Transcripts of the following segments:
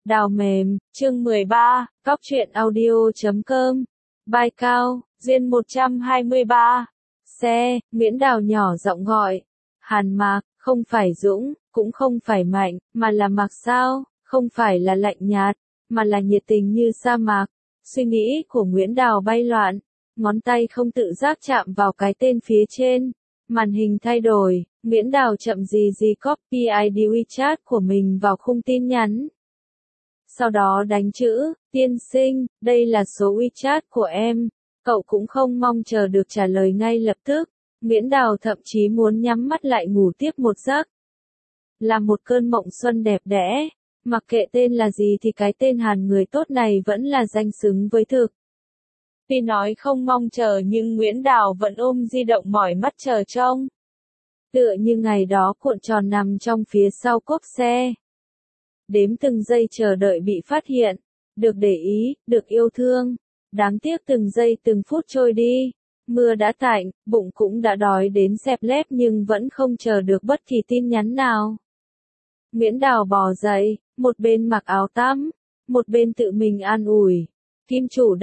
Đào mềm, chương 13, Góc truyện audio.com. Bài cao, duyên 123. Xe, Nguyễn Đào nhỏ giọng gọi. Hàn Mạc, không phải Dũng, cũng không phải Mạnh, mà là Mạc sao, không phải là lạnh nhạt, mà là nhiệt tình như sa mạc. Suy nghĩ của Nguyễn Đào bay loạn, ngón tay không tự giác chạm vào cái tên phía trên. Màn hình thay đổi, Nguyễn Đào chậm gì copy ID WeChat của mình vào khung tin nhắn. Sau đó đánh chữ, tiên sinh, đây là số WeChat của em. Cậu cũng không mong chờ được trả lời ngay lập tức. Nguyễn Đào thậm chí muốn nhắm mắt lại ngủ tiếp một giấc. Là một cơn mộng xuân đẹp đẽ. Mặc kệ tên là gì thì cái tên Hàn người tốt này vẫn là danh xứng với thực. Tuy nói không mong chờ nhưng Nguyễn Đào vẫn ôm di động mỏi mắt chờ trông. Tựa như ngày đó cuộn tròn nằm trong phía sau cốp xe. Đếm từng giây chờ đợi bị phát hiện, được để ý, được yêu thương. Đáng tiếc từng giây từng phút trôi đi. Mưa đã tạnh, bụng cũng đã đói đến xẹp lép nhưng vẫn không chờ được bất kỳ tin nhắn nào. Nguyễn Đào bò dậy, một bên mặc áo tắm, một bên tự mình an ủi. Kim chủ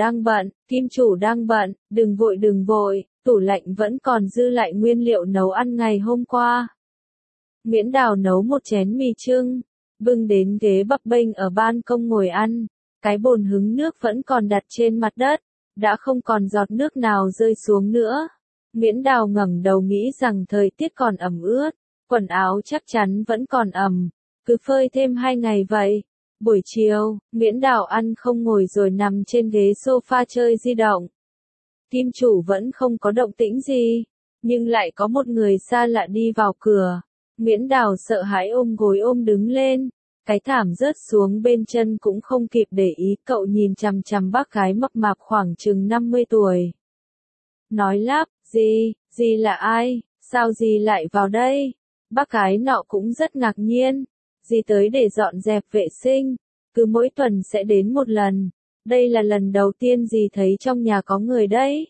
đang bận, đừng vội, tủ lạnh vẫn còn dư lại nguyên liệu nấu ăn ngày hôm qua. Nguyễn Đào nấu một chén mì trưng, bưng đến ghế bập bênh ở ban công ngồi ăn, cái bồn hứng nước vẫn còn đặt trên mặt đất, đã không còn giọt nước nào rơi xuống nữa. Nguyễn Đào ngẩng đầu nghĩ rằng thời tiết còn ẩm ướt, quần áo chắc chắn vẫn còn ẩm, cứ phơi thêm 2 ngày vậy. Buổi chiều, Nguyễn Đào ăn không ngồi rồi nằm trên ghế sofa chơi di động. Kim chủ vẫn không có động tĩnh gì, nhưng lại có một người xa lạ đi vào cửa. Nguyễn Đào sợ hãi ôm gối ôm đứng lên, cái thảm rớt xuống bên chân cũng không kịp để ý. Cậu nhìn chằm chằm bác gái mập mạp khoảng chừng 50 tuổi. Nói lắp, dì là ai, sao dì lại vào đây? Bác gái nọ cũng rất ngạc nhiên, dì tới để dọn dẹp vệ sinh, cứ mỗi tuần sẽ đến một lần, đây là lần đầu tiên dì thấy trong nhà có người đấy.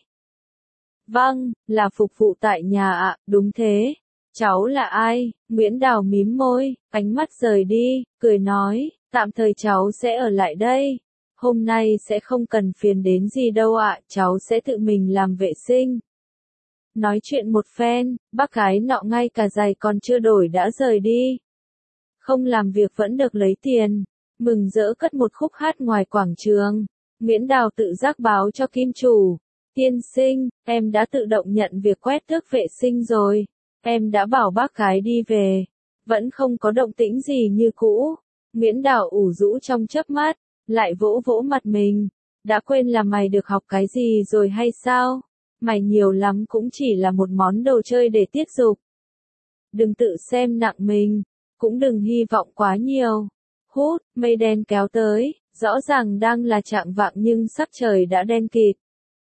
Vâng, là phục vụ tại nhà ạ, đúng thế. Cháu là ai? Nguyễn Đào mím môi, ánh mắt rời đi, cười nói, tạm thời cháu sẽ ở lại đây. Hôm nay sẽ không cần phiền đến gì đâu ạ, cháu sẽ tự mình làm vệ sinh. Nói chuyện một phen, bác gái nọ ngay cả giày còn chưa đổi đã rời đi. Không làm việc vẫn được lấy tiền, mừng rỡ cất một khúc hát ngoài quảng trường. Nguyễn Đào tự giác báo cho Kim chủ, tiên sinh, em đã tự động nhận việc quét tước vệ sinh rồi. Em đã bảo bác gái đi về, vẫn không có động tĩnh gì như cũ. Nguyễn Đào ủ rũ trong chớp mắt, lại vỗ vỗ mặt mình. Đã quên là mày được học cái gì rồi hay sao? Mày nhiều lắm cũng chỉ là một món đồ chơi để tiết dục. Đừng tự xem nặng mình, cũng đừng hy vọng quá nhiều. Hút, mây đen kéo tới, rõ ràng đang là chạng vạng nhưng sắc trời đã đen kịt.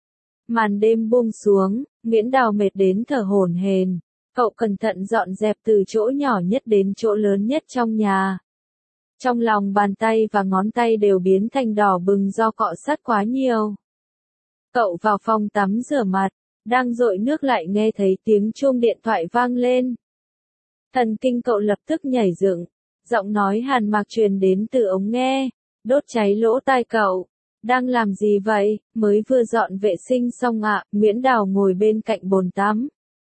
Màn đêm buông xuống, Nguyễn Đào mệt đến thở hổn hển. Cậu cẩn thận dọn dẹp từ chỗ nhỏ nhất đến chỗ lớn nhất trong nhà. Trong lòng bàn tay và ngón tay đều biến thành đỏ bừng do cọ sát quá nhiều. Cậu vào phòng tắm rửa mặt, đang dội nước lại nghe thấy tiếng chuông điện thoại vang lên. Thần kinh cậu lập tức nhảy dựng, giọng nói Hàn Mạc truyền đến từ ống nghe, đốt cháy lỗ tai cậu. Đang làm gì vậy? Mới vừa dọn vệ sinh xong ạ. Nguyễn Đào ngồi bên cạnh bồn tắm.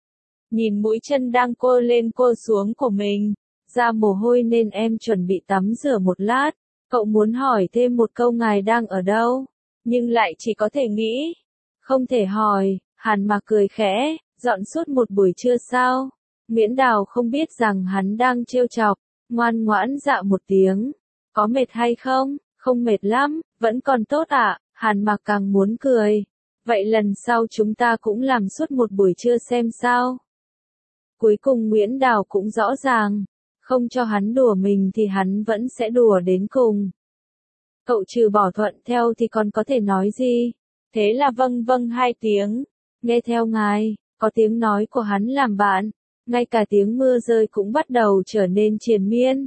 Nhìn mũi chân đang cô lên cô xuống của mình, ra mồ hôi nên em chuẩn bị tắm rửa một lát. Cậu muốn hỏi thêm một câu ngài đang ở đâu, nhưng lại chỉ có thể nghĩ. Không thể hỏi, Hàn Mạc cười khẽ, dọn suốt một buổi trưa sao? Nguyễn Đào không biết rằng hắn đang trêu chọc, ngoan ngoãn dạ một tiếng. Có mệt hay không? Không mệt lắm, vẫn còn tốt ạ. Hàn Mạc càng muốn cười. Vậy lần sau chúng ta cũng làm suốt một buổi trưa xem sao? Cuối cùng Nguyễn Đào cũng rõ ràng, không cho hắn đùa mình thì hắn vẫn sẽ đùa đến cùng. Cậu trừ bỏ thuận theo thì còn có thể nói gì? Thế là vâng 2 tiếng. Nghe theo ngài, có tiếng nói của hắn làm bạn, ngay cả tiếng mưa rơi cũng bắt đầu trở nên triền miên.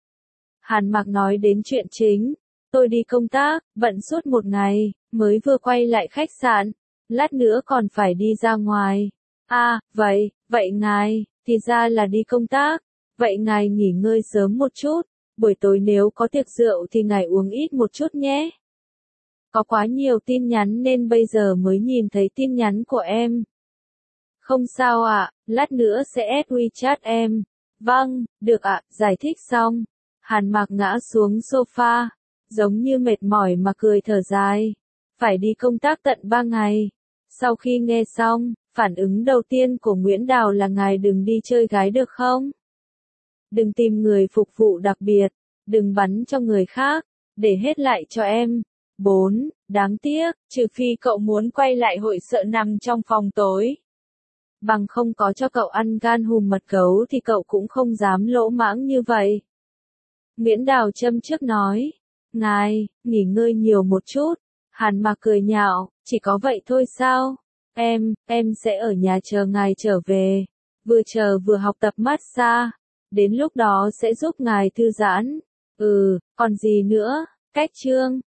Hàn Mạc nói đến chuyện chính. Tôi đi công tác, bận suốt một ngày, mới vừa quay lại khách sạn, lát nữa còn phải đi ra ngoài. À, vậy ngài, thì ra là đi công tác, vậy ngài nghỉ ngơi sớm một chút, buổi tối nếu có tiệc rượu thì ngài uống ít một chút nhé. Có quá nhiều tin nhắn nên bây giờ mới nhìn thấy tin nhắn của em. Không sao ạ, lát nữa sẽ add WeChat em. Vâng, được ạ, giải thích xong. Hàn Mạc ngã xuống sofa, giống như mệt mỏi mà cười thở dài. Phải đi công tác tận 3 ngày. Sau khi nghe xong, phản ứng đầu tiên của Nguyễn Đào là ngài đừng đi chơi gái được không? Đừng tìm người phục vụ đặc biệt, đừng bắn cho người khác, để hết lại cho em. 4. Đáng tiếc, trừ phi cậu muốn quay lại hội sợ nằm trong phòng tối. Bằng không có cho cậu ăn gan hùm mật gấu thì cậu cũng không dám lỗ mãng như vậy. Nguyễn Đào châm trước nói. Ngài, nghỉ ngơi nhiều một chút. Hàn Mạc cười nhạo, chỉ có vậy thôi sao? Em sẽ ở nhà chờ ngài trở về. Vừa chờ vừa học tập massage. Đến lúc đó sẽ giúp ngài thư giãn. Còn gì nữa? Cách chương